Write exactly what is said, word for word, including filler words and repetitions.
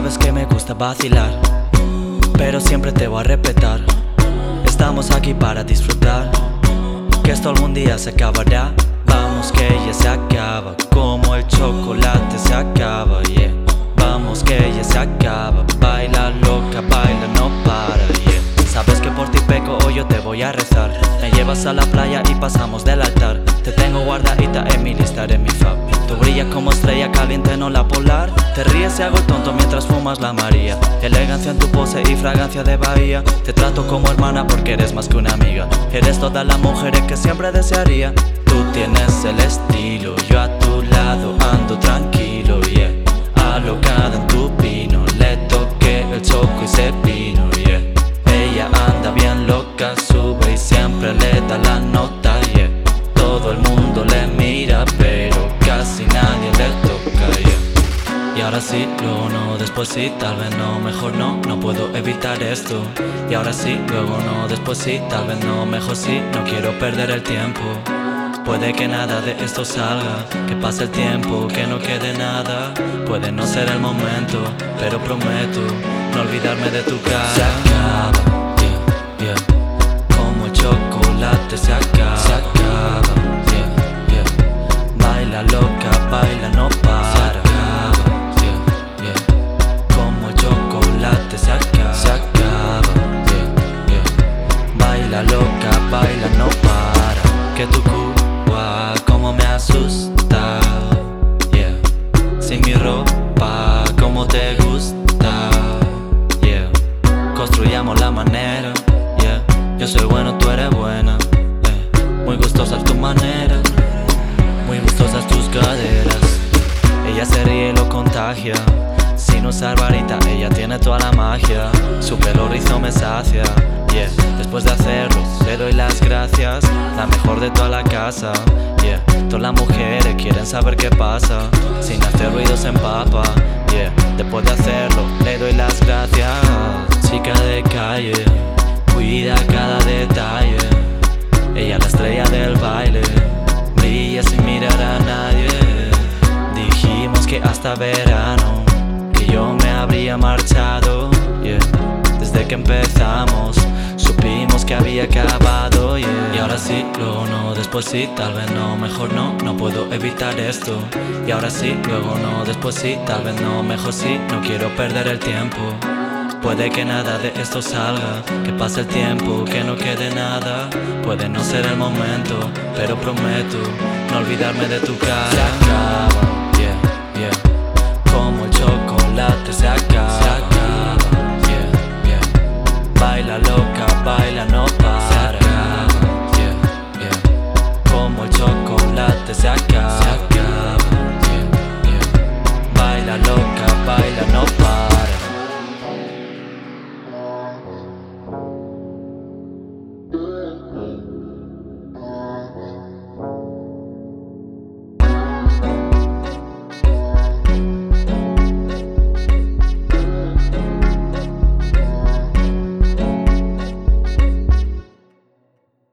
sabes que me gusta vacilar, pero siempre te voy a respetar. Estamos aquí para disfrutar, que esto algún día se acabará. Vamos que ella se acaba, como el chocolate se acaba, yeah. Vamos que ella se acaba, baila loca, baila, no para, yeah. Sabes que por ti peco, hoy yo te voy a rezar. Me llevas a la playa y pasamos del altar. Te tengo guardadita en mi lista, en mi fab. Tú brillas como estrella caliente, no la polar. Te ríes y hago el tonto mientras fumas la María. Elegancia en tu pose y fragancia de bahía. Te trato como hermana porque eres más que una amiga. Eres todas las mujeres que siempre desearía. Tú tienes el estilo, yo a tu lado ando tranquilo, yeah. Alocada en tu pino, le toqué el choco y se vino, yeah. Ella anda bien loca, sube y siempre le da la nota, yeah. Todo el mundo le mira, pero casi nadie le toca, yeah. Y ahora sí, luego no, después sí, tal vez no, mejor no, no puedo evitar esto. Y ahora sí, luego no, después sí, tal vez no, mejor sí, no quiero perder el tiempo. Puede que nada de esto salga, que pase el tiempo, que no quede nada. Puede no ser el momento, pero prometo no olvidarme de tu cara. Se acaba, yeah, yeah. Como el chocolate se acaba, se acaba, yeah, yeah. Baila loca, baila, no para. Se acaba, yeah, yeah. Como el chocolate se acaba, se acaba, yeah, yeah. Baila loca, baila, no para. Que tu culo como me asusta, yeah. Sin mi ropa, como te gusta, yeah. Construyamos la manera, yeah. Yo soy bueno, tú eres buena, eh. Muy gustosas tu manera, muy gustosas tus caderas. Ella se ríe y lo contagia. Sin usar varita, ella tiene toda la magia. Su pelo rizo me sacia, yeah. Después de hacerlo, le doy las gracias. La mejor de toda la casa, yeah. Todas las mujeres quieren saber qué pasa. Sin hacer ruido se empapa, yeah. Después de hacerlo, le doy las gracias. Chica de calle, cuida cada detalle. Ella la estrella del baile, brilla sin mirar a nadie. Dijimos que hasta verano yo me habría marchado, yeah. Desde que empezamos supimos que había acabado, yeah. Y ahora sí, luego no, después sí, tal vez no, mejor no, no puedo evitar esto. Y ahora sí, luego no, después sí, tal vez no, mejor sí, no quiero perder el tiempo. Puede que nada de esto salga, que pase el tiempo, que no quede nada. Puede no ser el momento, pero prometo no olvidarme de tu cara. Se acaba, yeah, yeah. Como el chocolate se acaba, se acaba, yeah, yeah. Baila loca, baila, no para.